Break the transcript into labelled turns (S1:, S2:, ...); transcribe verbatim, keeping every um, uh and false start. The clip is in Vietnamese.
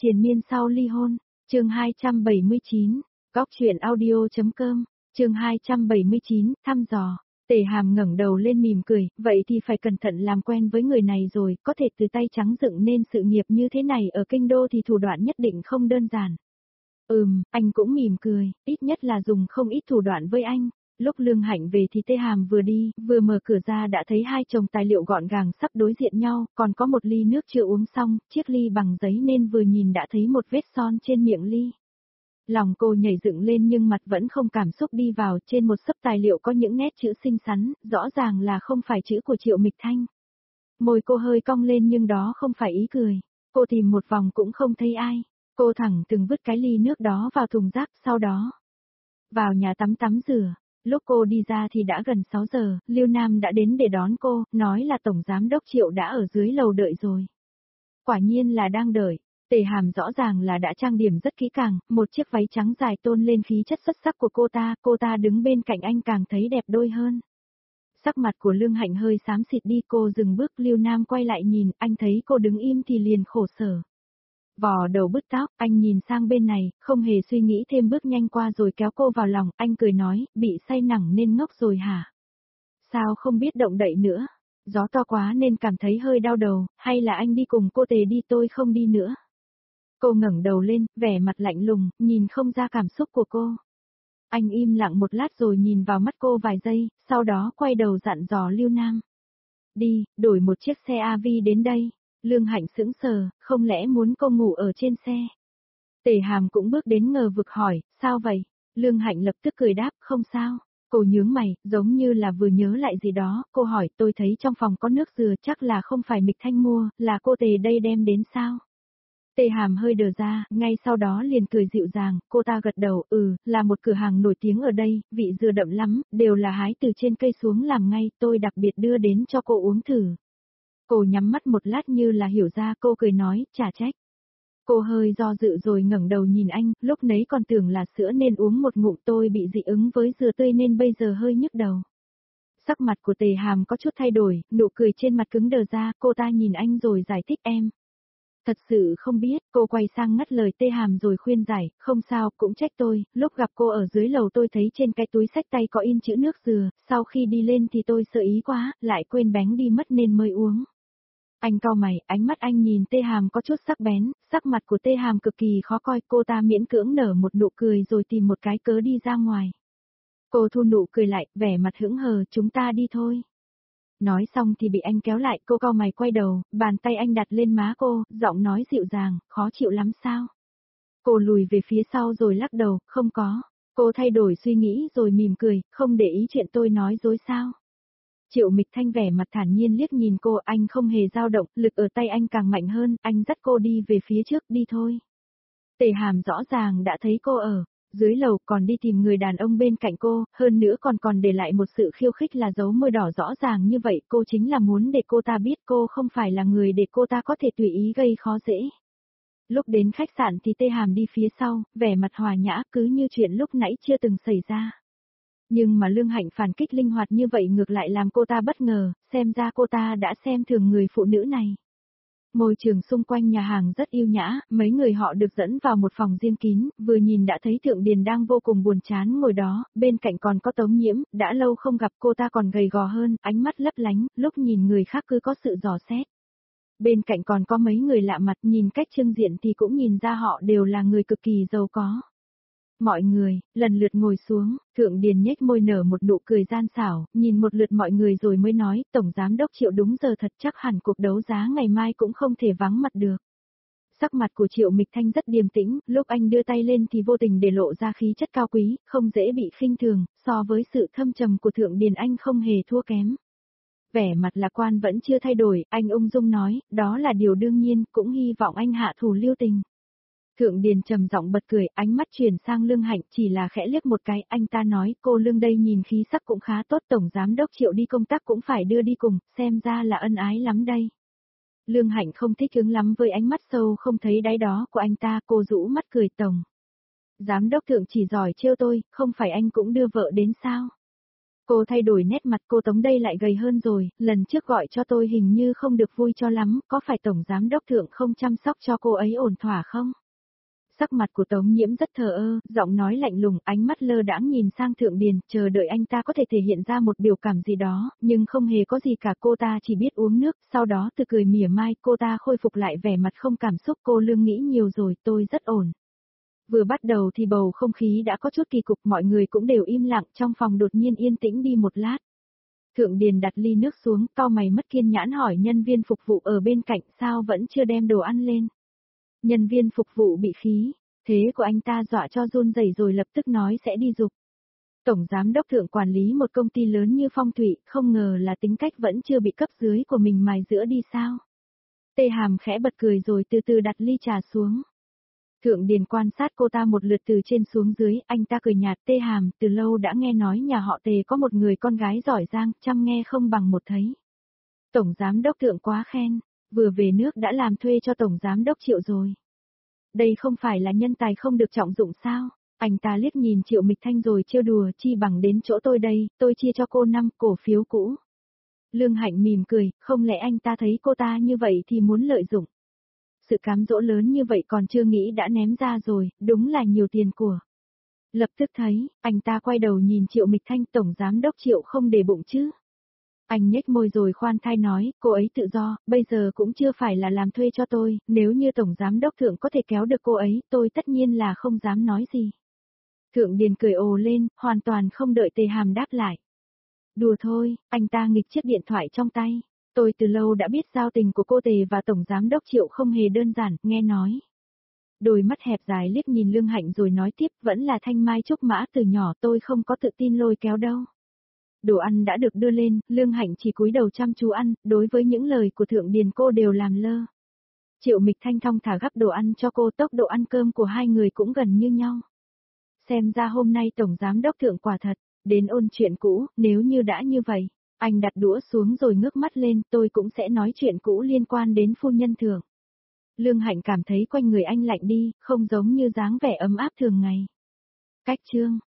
S1: Triền miên sau ly hôn, chương hai trăm bảy mươi chín, góc truyện audio.com, chương hai trăm bảy mươi chín, thăm dò. Tề Hàm ngẩng đầu lên mỉm cười, vậy thì phải cẩn thận làm quen với người này rồi, có thể từ tay trắng dựng nên sự nghiệp như thế này ở kinh đô thì thủ đoạn nhất định không đơn giản. Ừm, anh cũng mỉm cười, ít nhất là dùng không ít thủ đoạn với anh. Lúc Lương Hạnh về thì Tề Hàm vừa đi, vừa mở cửa ra đã thấy hai chồng tài liệu gọn gàng sắp đối diện nhau, còn có một ly nước chưa uống xong, chiếc ly bằng giấy nên vừa nhìn đã thấy một vết son trên miệng ly. Lòng cô nhảy dựng lên nhưng mặt vẫn không cảm xúc đi vào, trên một xấp tài liệu có những nét chữ xinh xắn, rõ ràng là không phải chữ của Triệu Mịch Thanh. Môi cô hơi cong lên nhưng đó không phải ý cười. Cô tìm một vòng cũng không thấy ai. Cô thẳng từng vứt cái ly nước đó vào thùng rác, sau đó vào nhà tắm tắm rửa. Lúc cô đi ra thì đã gần sáu giờ, Lưu Nam đã đến để đón cô, nói là Tổng Giám Đốc Triệu đã ở dưới lầu đợi rồi. Quả nhiên là đang đợi. Tề Hàm rõ ràng là đã trang điểm rất kỹ càng, một chiếc váy trắng dài tôn lên khí chất xuất sắc của cô ta, cô ta đứng bên cạnh anh càng thấy đẹp đôi hơn. Sắc mặt của Lương Hạnh hơi xám xịt đi, cô dừng bước, Lưu Nam quay lại nhìn, anh thấy cô đứng im thì liền khổ sở. Vò đầu bứt tóc, anh nhìn sang bên này, không hề suy nghĩ thêm bước nhanh qua rồi kéo cô vào lòng, anh cười nói, bị say nặng nên ngốc rồi hả? Sao không biết động đậy nữa? Gió to quá nên cảm thấy hơi đau đầu, hay là anh đi cùng cô Tề đi, tôi không đi nữa. Cô ngẩng đầu lên, vẻ mặt lạnh lùng, nhìn không ra cảm xúc của cô. Anh im lặng một lát rồi nhìn vào mắt cô vài giây, sau đó quay đầu dặn dò Lưu Nam. Đi, đổi một chiếc xe a vê đến đây. Lương Hạnh sững sờ, không lẽ muốn cô ngủ ở trên xe? Tề Hàm cũng bước đến ngờ vực hỏi, sao vậy? Lương Hạnh lập tức cười đáp, không sao. Cô nhướng mày, giống như là vừa nhớ lại gì đó, cô hỏi, tôi thấy trong phòng có nước dừa, chắc là không phải Mịch Thanh mua, là cô Tề đây đem đến sao? Tề Hàm hơi đờ ra, ngay sau đó liền cười dịu dàng, cô ta gật đầu, ừ, là một cửa hàng nổi tiếng ở đây, vị dừa đậm lắm, đều là hái từ trên cây xuống làm ngay, tôi đặc biệt đưa đến cho cô uống thử. Cô nhắm mắt một lát như là hiểu ra, cô cười nói, chả trách. Cô hơi do dự rồi ngẩng đầu nhìn anh, lúc nấy còn tưởng là sữa nên uống một ngụm, tôi bị dị ứng với dừa tươi nên bây giờ hơi nhức đầu. Sắc mặt của Tề Hàm có chút thay đổi, nụ cười trên mặt cứng đờ ra, cô ta nhìn anh rồi giải thích em. Thật sự không biết, cô quay sang ngắt lời Tề Hàm rồi khuyên giải, không sao, cũng trách tôi, lúc gặp cô ở dưới lầu tôi thấy trên cái túi xách tay có in chữ nước dừa, sau khi đi lên thì tôi sợ ý quá, lại quên bánh đi mất nên mới uống. Anh cau mày, ánh mắt anh nhìn Tề Hàm có chút sắc bén, sắc mặt của Tề Hàm cực kỳ khó coi, cô ta miễn cưỡng nở một nụ cười rồi tìm một cái cớ đi ra ngoài. Cô thu nụ cười lại, vẻ mặt hững hờ, chúng ta đi thôi. Nói xong thì bị anh kéo lại, cô cau mày quay đầu, bàn tay anh đặt lên má cô, giọng nói dịu dàng, khó chịu lắm sao? Cô lùi về phía sau rồi lắc đầu, không có. Cô thay đổi suy nghĩ rồi mỉm cười, không để ý chuyện tôi nói dối sao? Triệu Mịch Thanh vẻ mặt thản nhiên liếc nhìn cô, anh không hề dao động, lực ở tay anh càng mạnh hơn, anh dắt cô đi về phía trước, đi thôi. Tề Hàm rõ ràng đã thấy cô ở dưới lầu, còn đi tìm người đàn ông bên cạnh cô, hơn nữa còn còn để lại một sự khiêu khích là dấu môi đỏ rõ ràng như vậy, cô chính là muốn để cô ta biết cô không phải là người để cô ta có thể tùy ý gây khó dễ. Lúc đến khách sạn thì Tề Hàm đi phía sau, vẻ mặt hòa nhã, cứ như chuyện lúc nãy chưa từng xảy ra. Nhưng mà Lương Hạnh phản kích linh hoạt như vậy ngược lại làm cô ta bất ngờ, xem ra cô ta đã xem thường người phụ nữ này. Môi trường xung quanh nhà hàng rất yêu nhã, mấy người họ được dẫn vào một phòng riêng kín, vừa nhìn đã thấy Thượng Điền đang vô cùng buồn chán ngồi đó, bên cạnh còn có Tống Nhiễm, đã lâu không gặp cô ta còn gầy gò hơn, ánh mắt lấp lánh, lúc nhìn người khác cứ có sự dò xét. Bên cạnh còn có mấy người lạ mặt, nhìn cách trưng diện thì cũng nhìn ra họ đều là người cực kỳ giàu có. Mọi người, lần lượt ngồi xuống, Thượng Điền nhếch môi nở một nụ cười gian xảo, nhìn một lượt mọi người rồi mới nói, Tổng Giám Đốc Triệu đúng giờ thật, chắc hẳn cuộc đấu giá ngày mai cũng không thể vắng mặt được. Sắc mặt của Triệu Mịch Thanh rất điềm tĩnh, lúc anh đưa tay lên thì vô tình để lộ ra khí chất cao quý, không dễ bị khinh thường, so với sự thâm trầm của Thượng Điền anh không hề thua kém. Vẻ mặt lạc quan vẫn chưa thay đổi, anh ung dung nói, đó là điều đương nhiên, cũng hy vọng anh hạ thủ lưu tình. Thượng Điền trầm giọng bật cười, ánh mắt chuyển sang Lương Hạnh, chỉ là khẽ liếc một cái, anh ta nói, cô Lương đây nhìn khí sắc cũng khá tốt, Tổng Giám Đốc Triệu đi công tác cũng phải đưa đi cùng, xem ra là ân ái lắm đây. Lương Hạnh không thích ứng lắm với ánh mắt sâu không thấy đáy đó của anh ta, cô rũ mắt cười, Tổng Giám Đốc Thượng chỉ giỏi trêu tôi, không phải anh cũng đưa vợ đến sao? Cô thay đổi nét mặt, cô Tống đây lại gầy hơn rồi, lần trước gọi cho tôi hình như không được vui cho lắm, có phải Tổng Giám Đốc Thượng không chăm sóc cho cô ấy ổn thỏa không? Sắc mặt của Tống Nhiễm rất thờ ơ, giọng nói lạnh lùng, ánh mắt lơ đãng nhìn sang Thượng Điền, chờ đợi anh ta có thể thể hiện ra một biểu cảm gì đó, nhưng không hề có gì cả, cô ta chỉ biết uống nước, sau đó từ cười mỉa mai, cô ta khôi phục lại vẻ mặt không cảm xúc, cô Lương nghĩ nhiều rồi, tôi rất ổn. Vừa bắt đầu thì bầu không khí đã có chút kỳ cục, mọi người cũng đều im lặng, trong phòng đột nhiên yên tĩnh đi một lát. Thượng Điền đặt ly nước xuống, cau mày mất kiên nhãn hỏi nhân viên phục vụ ở bên cạnh sao vẫn chưa đem đồ ăn lên. Nhân viên phục vụ bị khí, thế của anh ta dọa cho run rẩy rồi lập tức nói sẽ đi dục. Tổng Giám Đốc Thượng quản lý một công ty lớn như Phong Thủy, không ngờ là tính cách vẫn chưa bị cấp dưới của mình mài giũa đi sao. Tê Hàm khẽ bật cười rồi từ từ đặt ly trà xuống. Thượng Điền quan sát cô ta một lượt từ trên xuống dưới, anh ta cười nhạt, Tê Hàm, từ lâu đã nghe nói nhà họ Tề có một người con gái giỏi giang, chăm nghe không bằng một thấy. Tổng Giám Đốc Thượng quá khen, vừa về nước đã làm thuê cho Tổng Giám Đốc Triệu rồi. Đây không phải là nhân tài không được trọng dụng sao? Anh ta liếc nhìn Triệu Mịch Thanh rồi trêu đùa, chi bằng đến chỗ tôi đây, tôi chia cho cô năm cổ phiếu cũ. Lương Hạnh mỉm cười, không lẽ anh ta thấy cô ta như vậy thì muốn lợi dụng. Sự cám dỗ lớn như vậy còn chưa nghĩ đã ném ra rồi, đúng là nhiều tiền của. Lập tức thấy, anh ta quay đầu nhìn Triệu Mịch Thanh, Tổng Giám Đốc Triệu không để bụng chứ. Anh nhếch môi rồi khoan thai nói, cô ấy tự do, bây giờ cũng chưa phải là làm thuê cho tôi, nếu như Tổng Giám Đốc Thượng có thể kéo được cô ấy, tôi tất nhiên là không dám nói gì. Thượng Điền cười ồ lên, hoàn toàn không đợi Tề Hàm đáp lại. Đùa thôi, anh ta nghịch chiếc điện thoại trong tay. Tôi từ lâu đã biết giao tình của cô Tề và Tổng Giám Đốc Triệu không hề đơn giản, nghe nói. Đôi mắt hẹp dài liếc nhìn Lương Hạnh rồi nói tiếp, vẫn là thanh mai trúc mã từ nhỏ, tôi không có tự tin lôi kéo đâu. Đồ ăn đã được đưa lên, Lương Hạnh chỉ cúi đầu chăm chú ăn, đối với những lời của Thượng Điền cô đều làm lơ. Triệu Mịch Thanh thong thả gắp đồ ăn cho cô, tốc độ ăn cơm của hai người cũng gần như nhau. Xem ra hôm nay Tổng Giám Đốc Thượng quả thật, đến ôn chuyện cũ, nếu như đã như vậy. Anh đặt đũa xuống rồi ngước mắt lên, tôi cũng sẽ nói chuyện cũ liên quan đến phu nhân Thượng. Lương Hạnh cảm thấy quanh người anh lạnh đi, không giống như dáng vẻ ấm áp thường ngày. Cách chương